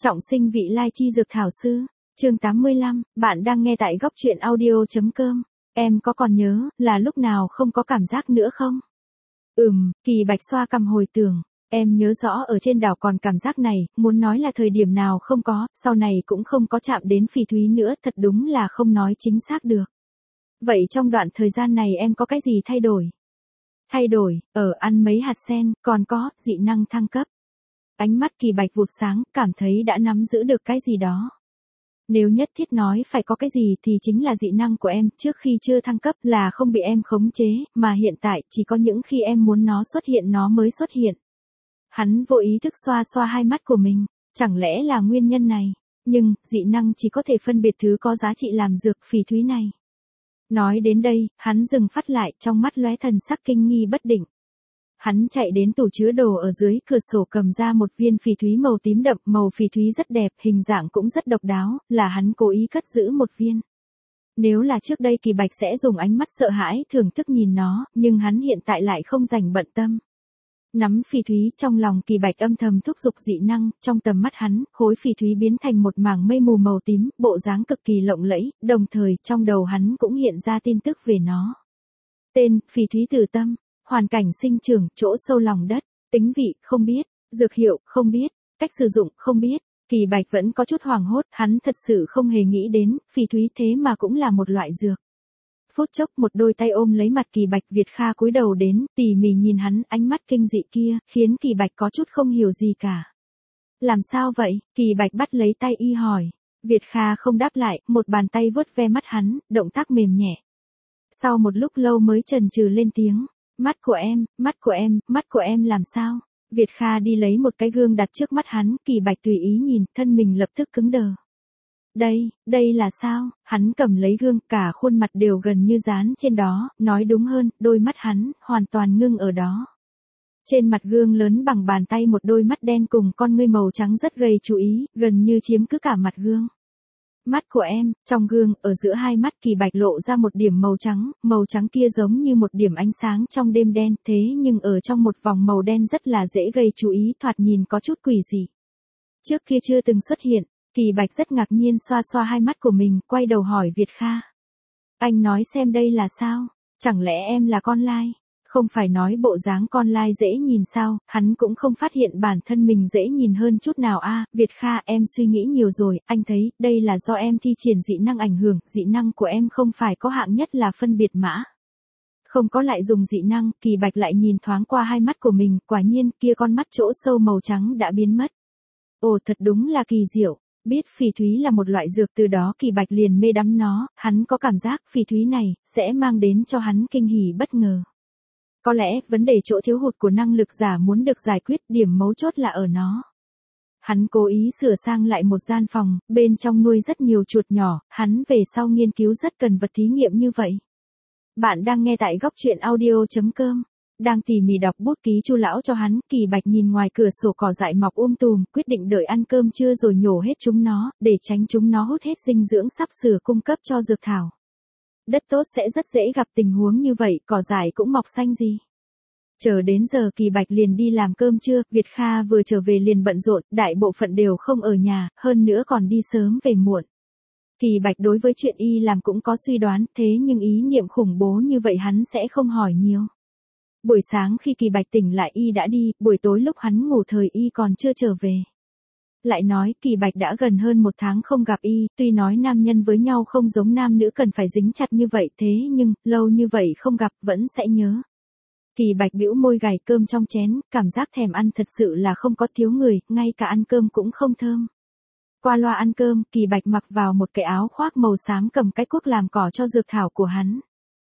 Trọng sinh vị lai chi dược thảo sư, chương 85, bạn đang nghe tại góc truyện audio.com. Em có còn nhớ là lúc nào không có cảm giác nữa không? Kỳ Bạch xoa cằm hồi tưởng. Em nhớ rõ ở trên đảo còn cảm giác này, muốn nói là thời điểm nào không có, sau này cũng không có chạm đến Phỉ Thúy nữa, thật đúng là không nói chính xác được. Vậy trong đoạn thời gian này em có cái gì thay đổi? Thay đổi, ăn mấy hạt sen, còn có, dị năng thăng cấp. Ánh mắt Kỳ Bạch vụt sáng, cảm thấy đã nắm giữ được cái gì đó. Nếu nhất thiết nói phải có cái gì thì chính là dị năng của em, trước khi chưa thăng cấp là không bị em khống chế, mà hiện tại chỉ có những khi em muốn nó xuất hiện nó mới xuất hiện. Hắn vô ý thức xoa xoa hai mắt của mình, chẳng lẽ là nguyên nhân này, nhưng dị năng chỉ có thể phân biệt thứ có giá trị làm dược phỉ thúy này. Nói đến đây, hắn dừng phát lại, trong mắt lóe thần sắc kinh nghi bất định. Hắn chạy đến tủ chứa đồ ở dưới cửa sổ cầm ra một viên phỉ thúy màu tím đậm, màu phỉ thúy rất đẹp, hình dạng cũng rất độc đáo, là hắn cố ý cất giữ một viên. Nếu là trước đây Kỳ Bạch sẽ dùng ánh mắt sợ hãi thưởng thức nhìn nó, nhưng hắn hiện tại lại không dành bận tâm. Nắm phỉ thúy trong lòng Kỳ Bạch âm thầm thúc giục dị năng, trong tầm mắt hắn, khối phỉ thúy biến thành một mảng mây mù màu tím, bộ dáng cực kỳ lộng lẫy, đồng thời trong đầu hắn cũng hiện ra tin tức về nó. Tên, phỉ thúy tử tâm, hoàn cảnh sinh trưởng, chỗ sâu lòng đất, tính vị, không biết, dược hiệu, không biết, cách sử dụng, không biết. Kỳ Bạch vẫn có chút hoảng hốt, hắn thật sự không hề nghĩ đến, phỉ thúy thế mà cũng là một loại dược. Phút chốc một đôi tay ôm lấy mặt Kỳ Bạch, Việt Kha cúi đầu đến, tỉ mỉ nhìn hắn, ánh mắt kinh dị kia, khiến Kỳ Bạch có chút không hiểu gì cả. Làm sao vậy? Kỳ Bạch bắt lấy tay y hỏi. Việt Kha không đáp lại, một bàn tay vuốt ve mắt hắn, động tác mềm nhẹ. Sau một lúc lâu mới chần chừ lên tiếng. Mắt của em làm sao? Việt Kha đi lấy một cái gương đặt trước mắt hắn, Kỳ Bạch tùy ý nhìn, thân mình lập tức cứng đờ. Đây là sao? Hắn cầm lấy gương, cả khuôn mặt đều gần như dán trên đó, nói đúng hơn, đôi mắt hắn, hoàn toàn ngưng ở đó. Trên mặt gương lớn bằng bàn tay một đôi mắt đen cùng con ngươi màu trắng rất gây chú ý, gần như chiếm cứ cả mặt gương. Mắt của em, trong gương, ở giữa hai mắt Kỳ Bạch lộ ra một điểm màu trắng kia giống như một điểm ánh sáng trong đêm đen, thế nhưng ở trong một vòng màu đen rất là dễ gây chú ý, thoạt nhìn có chút quỷ dị. Trước kia chưa từng xuất hiện, Kỳ Bạch rất ngạc nhiên xoa xoa hai mắt của mình, quay đầu hỏi Việt Kha. Anh nói xem đây là sao? Chẳng lẽ em là con lai? Không phải nói bộ dáng con lai dễ nhìn sao, hắn cũng không phát hiện bản thân mình dễ nhìn hơn chút nào a. Việt Kha, em suy nghĩ nhiều rồi, anh thấy, đây là do em thi triển dị năng ảnh hưởng, dị năng của em không phải có hạng nhất là phân biệt mã. Không có lại dùng dị năng, Kỳ Bạch lại nhìn thoáng qua hai mắt của mình, quả nhiên, kia con mắt chỗ sâu màu trắng đã biến mất. Ồ, thật đúng là kỳ diệu. Biết phỉ thúy là một loại dược, từ đó Kỳ Bạch liền mê đắm nó, hắn có cảm giác phỉ thúy này sẽ mang đến cho hắn kinh hỉ bất ngờ. Có lẽ vấn đề chỗ thiếu hụt của năng lực giả muốn được giải quyết, điểm mấu chốt là ở nó. Hắn cố ý sửa sang lại một gian phòng, bên trong nuôi rất nhiều chuột nhỏ, hắn về sau nghiên cứu rất cần vật thí nghiệm như vậy. Bạn đang nghe tại góc truyện audio.com. Đang tỉ mỉ đọc bút ký Chu lão cho hắn, Kỳ Bạch nhìn ngoài cửa sổ cỏ dại mọc tùm, quyết định đợi ăn cơm trưa rồi nhổ hết chúng nó, để tránh chúng nó hút hết dinh dưỡng sắp sửa cung cấp cho dược thảo. Đất tốt sẽ rất dễ gặp tình huống như vậy, cỏ dại cũng mọc xanh gì. Chờ đến giờ Kỳ Bạch liền đi làm cơm trưa, Việt Kha vừa trở về liền bận rộn, đại bộ phận đều không ở nhà, hơn nữa còn đi sớm về muộn. Kỳ Bạch đối với chuyện y làm cũng có suy đoán, thế nhưng ý niệm khủng bố như vậy hắn sẽ không hỏi nhiều. Buổi sáng khi Kỳ Bạch tỉnh lại y đã đi, buổi tối lúc hắn ngủ thời y còn chưa trở về. Lại nói, Kỳ Bạch đã gần hơn một tháng không gặp y, tuy nói nam nhân với nhau không giống nam nữ cần phải dính chặt như vậy, thế nhưng, lâu như vậy không gặp, vẫn sẽ nhớ. Kỳ Bạch bĩu môi gảy cơm trong chén, cảm giác thèm ăn thật sự là không có thiếu người, ngay cả ăn cơm cũng không thơm. Qua loa ăn cơm, Kỳ Bạch mặc vào một cái áo khoác màu xám cầm cái cuốc làm cỏ cho dược thảo của hắn.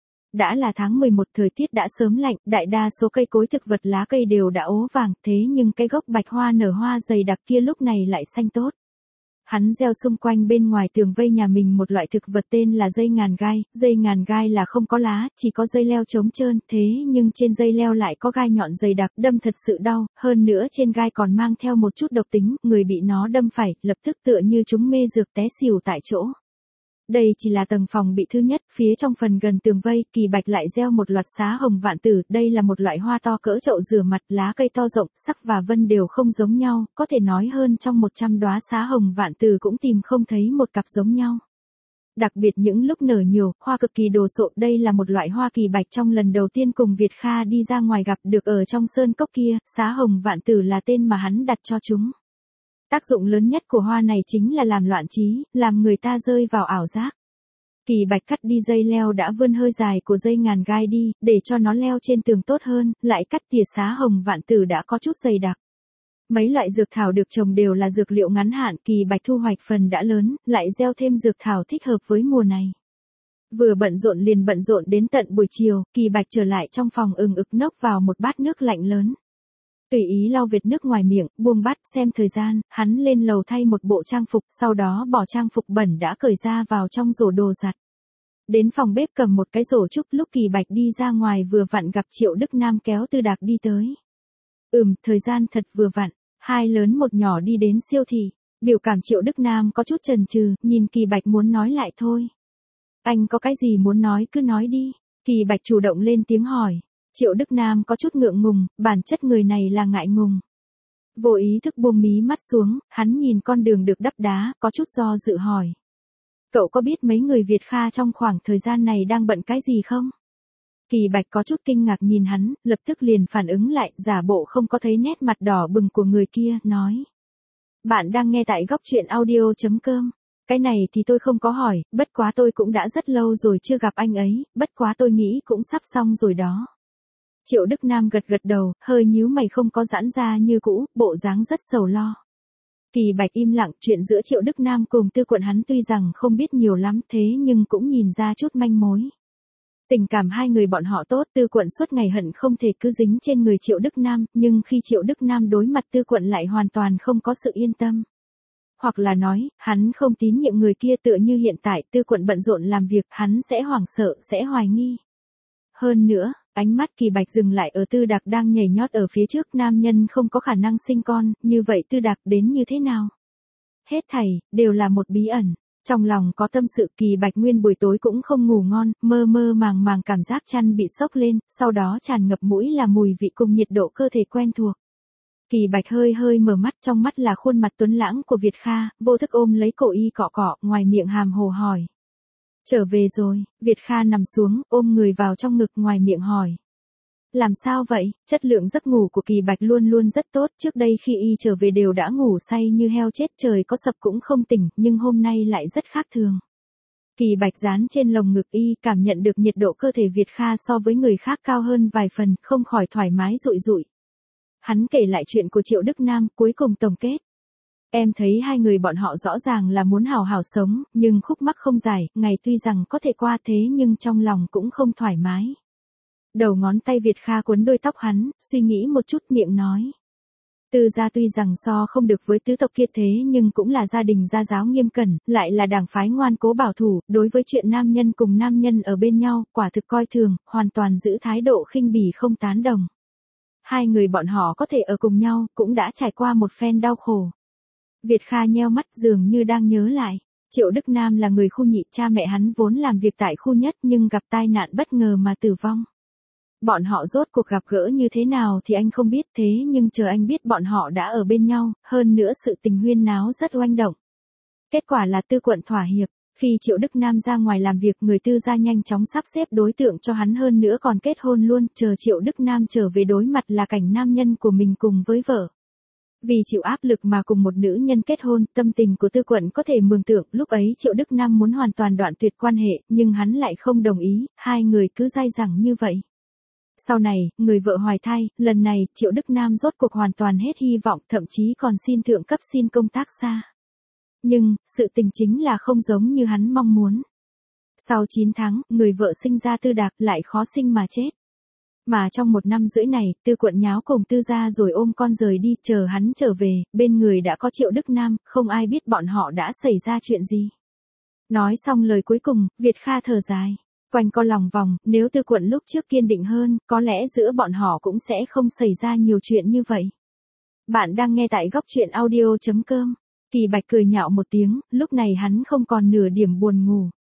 Đã là tháng 11, thời tiết đã sớm lạnh, đại đa số cây cối thực vật lá cây đều đã ố vàng, thế nhưng cái gốc bạch hoa nở hoa dày đặc kia lúc này lại xanh tốt. Hắn gieo xung quanh bên ngoài tường vây nhà mình một loại thực vật tên là dây ngàn gai là không có lá, chỉ có dây leo trống trơn, thế nhưng trên dây leo lại có gai nhọn dày đặc, đâm thật sự đau, hơn nữa trên gai còn mang theo một chút độc tính, người bị nó đâm phải, lập tức tựa như chúng mê dược té xỉu tại chỗ. Đây chỉ là tầng phòng bị thứ nhất, phía trong phần gần tường vây, Kỳ Bạch lại gieo một loạt xá hồng vạn tử, đây là một loại hoa to cỡ chậu rửa mặt, lá cây to rộng, sắc và vân đều không giống nhau, có thể nói hơn trong 100 đóa xá hồng vạn tử cũng tìm không thấy một cặp giống nhau. Đặc biệt những lúc nở nhiều, hoa cực kỳ đồ sộ, đây là một loại hoa Kỳ Bạch trong lần đầu tiên cùng Việt Kha đi ra ngoài gặp được ở trong sơn cốc kia, xá hồng vạn tử là tên mà hắn đặt cho chúng. Tác dụng lớn nhất của hoa này chính là làm loạn trí, làm người ta rơi vào ảo giác. Kỳ Bạch cắt đi dây leo đã vươn hơi dài của dây ngàn gai đi, để cho nó leo trên tường tốt hơn, lại cắt tỉa xá hồng vạn tử đã có chút dày đặc. Mấy loại dược thảo được trồng đều là dược liệu ngắn hạn, Kỳ Bạch thu hoạch phần đã lớn, lại gieo thêm dược thảo thích hợp với mùa này. Vừa bận rộn liền bận rộn đến tận buổi chiều, Kỳ Bạch trở lại trong phòng ực nốc vào một bát nước lạnh lớn. Tùy ý lau vệt nước ngoài miệng, buông bát xem thời gian, hắn lên lầu thay một bộ trang phục, sau đó bỏ trang phục bẩn đã cởi ra vào trong rổ đồ giặt. Đến phòng bếp cầm một cái rổ trúc, lúc Kỳ Bạch đi ra ngoài vừa vặn gặp Triệu Đức Nam kéo Tư Đạc đi tới. Thời gian thật vừa vặn, hai lớn một nhỏ đi đến siêu thị, biểu cảm Triệu Đức Nam có chút chần chừ, nhìn Kỳ Bạch muốn nói lại thôi. Anh có cái gì muốn nói cứ nói đi, Kỳ Bạch chủ động lên tiếng hỏi. Triệu Đức Nam có chút ngượng ngùng, bản chất người này là ngại ngùng. Vô ý thức buông mí mắt xuống, hắn nhìn con đường được đắp đá, có chút do dự hỏi. Cậu có biết mấy người Việt Kha trong khoảng thời gian này đang bận cái gì không? Kỳ Bạch có chút kinh ngạc nhìn hắn, lập tức liền phản ứng lại, giả bộ không có thấy nét mặt đỏ bừng của người kia, nói. Bạn đang nghe tại góc truyện audio.com. Cái này thì tôi không có hỏi, bất quá tôi cũng đã rất lâu rồi chưa gặp anh ấy, bất quá tôi nghĩ cũng sắp xong rồi đó. Triệu Đức Nam gật gật đầu, hơi nhíu mày không có giãn ra như cũ, bộ dáng rất sầu lo. Kỳ Bạch im lặng, chuyện giữa Triệu Đức Nam cùng Tư Quận hắn tuy rằng không biết nhiều lắm thế nhưng cũng nhìn ra chút manh mối. Tình cảm hai người bọn họ tốt, Tư Quận suốt ngày hận không thể cứ dính trên người Triệu Đức Nam, nhưng khi Triệu Đức Nam đối mặt Tư Quận lại hoàn toàn không có sự yên tâm. Hoặc là nói, hắn không tín nhiệm người kia, tựa như hiện tại Tư Quận bận rộn làm việc, hắn sẽ hoảng sợ, sẽ hoài nghi. Hơn nữa, ánh mắt Kỳ Bạch dừng lại ở Tư Đạc đang nhảy nhót ở phía trước, nam nhân không có khả năng sinh con, như vậy Tư Đạc đến như thế nào? Hết thảy, đều là một bí ẩn. Trong lòng có tâm sự, Kỳ Bạch nguyên buổi tối cũng không ngủ ngon, mơ mơ màng màng cảm giác chăn bị xốc lên, sau đó tràn ngập mũi là mùi vị cùng nhiệt độ cơ thể quen thuộc. Kỳ Bạch hơi hơi mở mắt, trong mắt là khuôn mặt tuấn lãng của Việt Kha, vô thức ôm lấy cổ y cọ cọ, ngoài miệng hàm hồ hỏi. Trở về rồi, Việt Kha nằm xuống, ôm người vào trong ngực, ngoài miệng hỏi. Làm sao vậy? Chất lượng giấc ngủ của Kỳ Bạch luôn luôn rất tốt, trước đây khi y trở về đều đã ngủ say như heo chết, trời có sập cũng không tỉnh, nhưng hôm nay lại rất khác thường. Kỳ Bạch dán trên lồng ngực y, cảm nhận được nhiệt độ cơ thể Việt Kha so với người khác cao hơn vài phần, không khỏi thoải mái rụi rụi. Hắn kể lại chuyện của Triệu Đức Nam, cuối cùng tổng kết. Em thấy hai người bọn họ rõ ràng là muốn hào hào sống, nhưng khúc mắc không dài, ngày tuy rằng có thể qua thế nhưng trong lòng cũng không thoải mái. Đầu ngón tay Việt Kha cuốn đôi tóc hắn, suy nghĩ một chút miệng nói. Tư gia tuy rằng so không được với tứ tộc kia thế nhưng cũng là gia đình gia giáo nghiêm cẩn, lại là đảng phái ngoan cố bảo thủ, đối với chuyện nam nhân cùng nam nhân ở bên nhau, quả thực coi thường, hoàn toàn giữ thái độ khinh bỉ không tán đồng. Hai người bọn họ có thể ở cùng nhau, cũng đã trải qua một phen đau khổ. Việt Kha nheo mắt dường như đang nhớ lại. Triệu Đức Nam là người khu nhị, cha mẹ hắn vốn làm việc tại khu nhất nhưng gặp tai nạn bất ngờ mà tử vong. Bọn họ rốt cuộc gặp gỡ như thế nào thì anh không biết, thế nhưng chờ anh biết bọn họ đã ở bên nhau, hơn nữa sự tình huyên náo rất oanh động. Kết quả là Tư Quận thỏa hiệp, khi Triệu Đức Nam ra ngoài làm việc người Tư gia nhanh chóng sắp xếp đối tượng cho hắn, hơn nữa còn kết hôn luôn, chờ Triệu Đức Nam trở về đối mặt là cảnh nam nhân của mình cùng với vợ. Vì chịu áp lực mà cùng một nữ nhân kết hôn, tâm tình của Tư Quận có thể mường tượng, lúc ấy Triệu Đức Nam muốn hoàn toàn đoạn tuyệt quan hệ, nhưng hắn lại không đồng ý, hai người cứ dai dẳng như vậy. Sau này, người vợ hoài thai, lần này, Triệu Đức Nam rốt cuộc hoàn toàn hết hy vọng, thậm chí còn xin thượng cấp xin công tác xa. Nhưng, sự tình chính là không giống như hắn mong muốn. Sau 9 tháng, người vợ sinh ra Tư Đạc lại khó sinh mà chết. Mà trong 1 năm rưỡi này, Tư Quận nháo cùng Tư gia rồi ôm con rời đi, chờ hắn trở về, bên người đã có Triệu Đức Nam, không ai biết bọn họ đã xảy ra chuyện gì. Nói xong lời cuối cùng, Việt Kha thở dài. Quanh co lòng vòng, nếu Tư Quận lúc trước kiên định hơn, có lẽ giữa bọn họ cũng sẽ không xảy ra nhiều chuyện như vậy. Bạn đang nghe tại góc truyện audio.com. Kỳ Bạch cười nhạo một tiếng, lúc này hắn không còn nửa điểm buồn ngủ.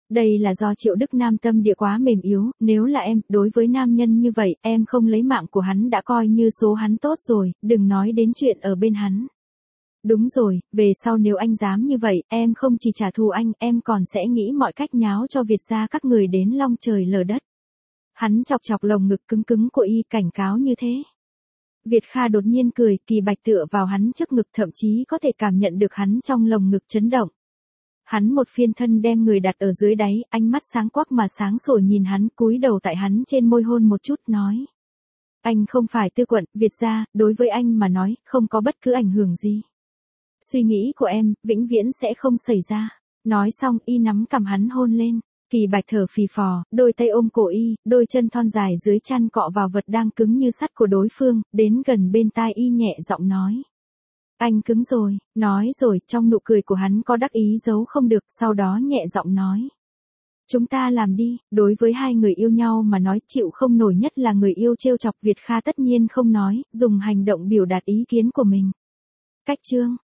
Đây là do Triệu Đức Nam tâm địa quá mềm yếu, nếu là em, đối với nam nhân như vậy, em không lấy mạng của hắn đã coi như số hắn tốt rồi, đừng nói đến chuyện ở bên hắn. Đúng rồi, về sau nếu anh dám như vậy, em không chỉ trả thù anh, em còn sẽ nghĩ mọi cách nháo cho Việt gia các người đến long trời lở đất. Hắn chọc chọc lồng ngực cứng cứng của y, cảnh cáo như thế. Việt Kha đột nhiên cười, Kỳ Bạch tựa vào hắn trước ngực, thậm chí có thể cảm nhận được hắn trong lồng ngực chấn động. Hắn một phiên thân đem người đặt ở dưới đáy, ánh mắt sáng quắc mà sáng sủa nhìn hắn, cúi đầu tại hắn trên môi hôn một chút, nói. Anh không phải Tư Quận, Việt gia, đối với anh mà nói, không có bất cứ ảnh hưởng gì. Suy nghĩ của em, vĩnh viễn sẽ không xảy ra. Nói xong, y nắm cằm hắn hôn lên. Kỳ Bạch thở phì phò, đôi tay ôm cổ y, đôi chân thon dài dưới chăn cọ vào vật đang cứng như sắt của đối phương, đến gần bên tai y nhẹ giọng nói. Anh cứng rồi, nói rồi, trong nụ cười của hắn có đắc ý giấu không được, sau đó nhẹ giọng nói. Chúng ta làm đi, đối với hai người yêu nhau mà nói chịu không nổi nhất là người yêu trêu chọc. Việt Kha tất nhiên không nói, dùng hành động biểu đạt ý kiến của mình. Cách chương